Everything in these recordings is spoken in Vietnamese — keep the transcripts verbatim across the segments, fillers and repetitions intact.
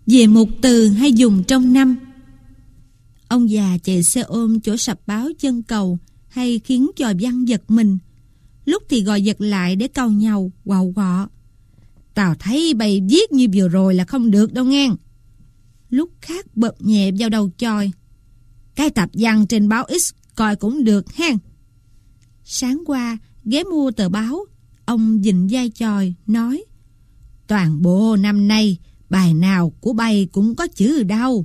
Về một từ hay dùng trong năm. Ông già chạy xe ôm chỗ sập báo chân cầu hay khiến trò văn giật mình. Lúc thì gọi giật lại để cau nhàu, quạo quọ. Tao thấy bày viết như vừa rồi là không được đâu nghe. Lúc khác bợp nhẹ vào đầu chòi. Cái tập văn trên báo X coi cũng được hen. Sáng qua ghé mua tờ báo, ông vịnh vai chòi nói: toàn bộ năm nay bài nào của bay cũng có chữ đau.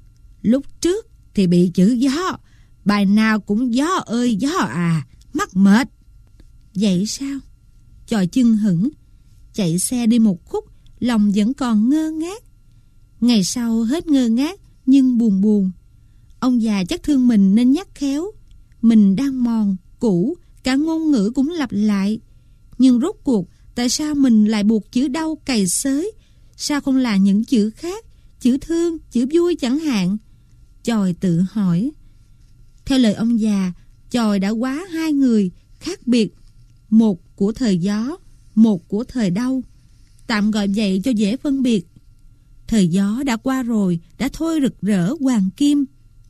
Lúc trước thì bị chữ gió, bài nào cũng gió ơi gió à, mắc mệt. Vậy sao? Chòi chưng hửng, chạy xe đi một khúc, lòng vẫn còn ngơ ngác. Ngày sau hết ngơ ngác nhưng buồn buồn. Ông già chắc thương mình nên nhắc khéo. Mình đang mòn, cũ, cả ngôn ngữ cũng lặp lại. Nhưng rốt cuộc tại sao mình lại buộc chữ đau cày xới? Sao không là những chữ khác, chữ thương, chữ vui chẳng hạn? Chòi tự hỏi. Theo lời ông già, chòi đã quá hai người khác biệt, một của thời gió, một của thời đau. Tạm gọi vậy cho dễ phân biệt. Thời gió đã qua rồi, đã thôi rực rỡ hoàng kim.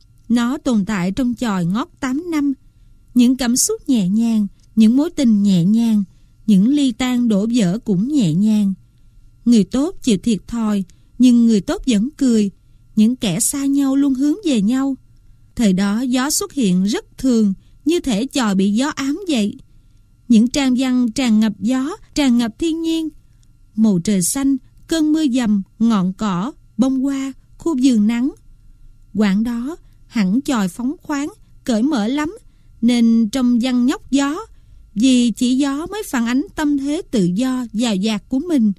Nó tồn tại trong chòi ngót tám năm. Những cảm xúc nhẹ nhàng, những mối tình nhẹ nhàng, những ly tan đổ vỡ cũng nhẹ nhàng. Người tốt chịu thiệt thòi, nhưng người tốt vẫn cười. Những kẻ xa nhau luôn hướng về nhau. Thời đó gió xuất hiện rất thường, như thể chòi bị gió ám vậy. Những trang văn tràn ngập gió, tràn ngập thiên nhiên. Màu trời xanh, cơn mưa dầm, ngọn cỏ, bông hoa, khu vườn nắng. Quãng đó hẳn chòi phóng khoáng, cởi mở lắm, nên trong văn nhóc gió, vì chỉ gió mới phản ánh tâm thế tự do, dào dạt của mình.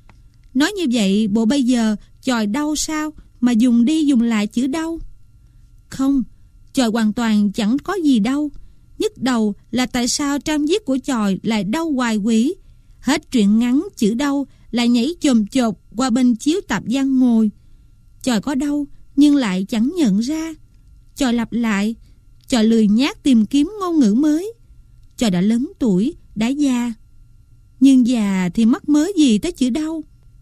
Nói như vậy, bộ bây giờ chòi đau sao mà dùng đi dùng lại chữ đau? Không, chòi hoàn toàn chẳng có gì đau. Nhức đầu là tại sao trang viết của chòi lại đau hoài quỷ. Hết truyện ngắn chữ đau lại nhảy chồm chột qua bên chiếu tạp văn ngồi. Chòi có đau nhưng lại chẳng nhận ra. Chòi lặp lại. Chòi lười nhác tìm kiếm ngôn ngữ mới. Chòi đã lớn tuổi, đã già. Nhưng già thì mắc mớ gì tới chữ đau?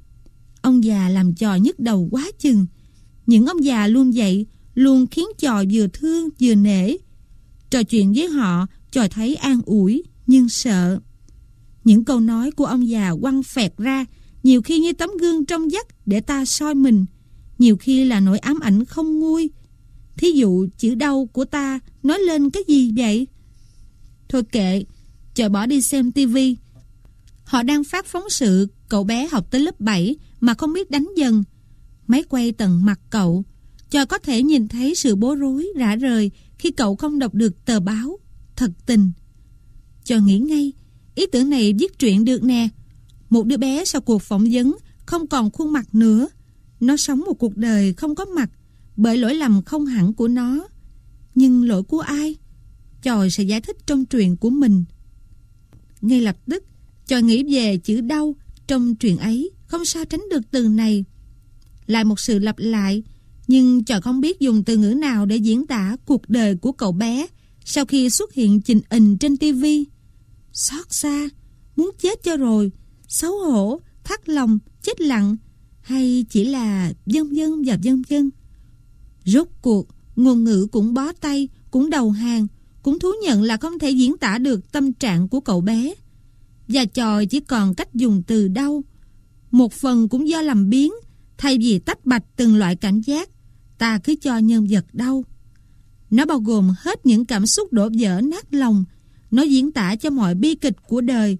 Ông già làm chòi nhức đầu quá chừng. Những ông già luôn vậy, luôn khiến chòi vừa thương vừa nể. Trò chuyện với họ, chòi thấy an ủi nhưng sợ. Những câu nói của ông già quăng phẹt ra, nhiều khi như tấm gương trong vắt để ta soi mình, nhiều khi là nỗi ám ảnh không nguôi. Thí dụ chữ đau của ta nói lên cái gì vậy? Thôi kệ, chòi bỏ đi xem tivi. Họ đang phát phóng sự cậu bé học tới lớp bảy mà không biết đánh dần. Máy quay tận mặt cậu. Chòi có thể nhìn thấy sự bối rối rã rời khi cậu không đọc được tờ báo. Thật tình. Chòi nghĩ ngay, ý tưởng này viết truyện được nè. Một đứa bé sau cuộc phỏng vấn không còn khuôn mặt nữa. Nó sống một cuộc đời không có mặt bởi lỗi lầm không hẳn của nó. Nhưng lỗi của ai? Chòi sẽ giải thích trong truyện của mình. Ngay lập tức chòi nghĩ về chữ đau trong truyện ấy. Không sao tránh được từ này. Lại một sự lặp lại. Nhưng chòi không biết dùng từ ngữ nào để diễn tả cuộc đời của cậu bé sau khi xuất hiện trình hình trên tivi. Xót xa, muốn chết cho rồi, xấu hổ, thắt lòng, chết lặng, hay chỉ là vân vân và vân vân. Rốt cuộc, ngôn ngữ cũng bó tay, cũng đầu hàng, cũng thú nhận là không thể diễn tả được tâm trạng của cậu bé. Và chòi chỉ còn cách dùng từ đau. Một phần cũng do làm biếng, thay vì tách bạch từng loại cảm giác, ta cứ cho nhân vật đau. Nó bao gồm hết những cảm xúc đổ vỡ nát lòng. Nó diễn tả cho mọi bi kịch của đời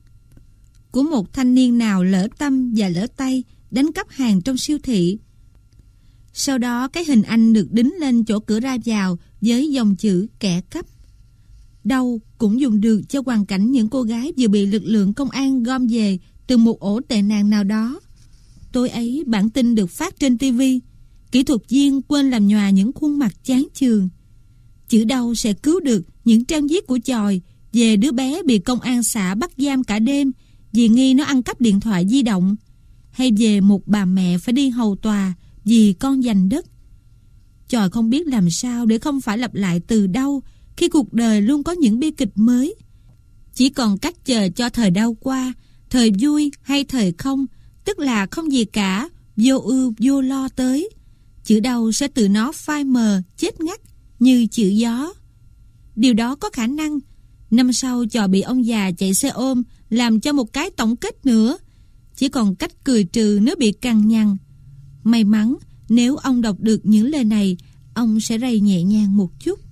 của một thanh niên nào lỡ tâm và lỡ tay đánh cắp hàng trong siêu thị. Sau đó cái hình ảnh được đính lên chỗ cửa ra vào với dòng chữ kẻ cắp. Đau cũng dùng được cho hoàn cảnh những cô gái vừa bị lực lượng công an gom về từ một ổ tệ nạn nào đó. Tối ấy bản tin được phát trên tivi. Kỹ thuật viên quên làm nhòa những khuôn mặt chán chường. Chữ đau sẽ cứu được những trang viết của chòi về đứa bé bị công an xã bắt giam cả đêm vì nghi nó ăn cắp điện thoại di động, hay về một bà mẹ phải đi hầu tòa vì con giành đất. Chòi không biết làm sao để không phải lặp lại từ đau khi cuộc đời luôn có những bi kịch mới. Chỉ còn cách chờ cho thời đau qua, thời vui hay thời không, tức là không gì cả, vô ưu vô lo tới, chữ đau sẽ từ nó phai mờ, chết ngắt như chữ gió. Điều đó có khả năng năm sau trò bị ông già chạy xe ôm làm cho một cái tổng kết nữa, chỉ còn cách cười trừ nếu bị cằn nhằn. May mắn nếu ông đọc được những lời này, ông sẽ rầy nhẹ nhàng một chút.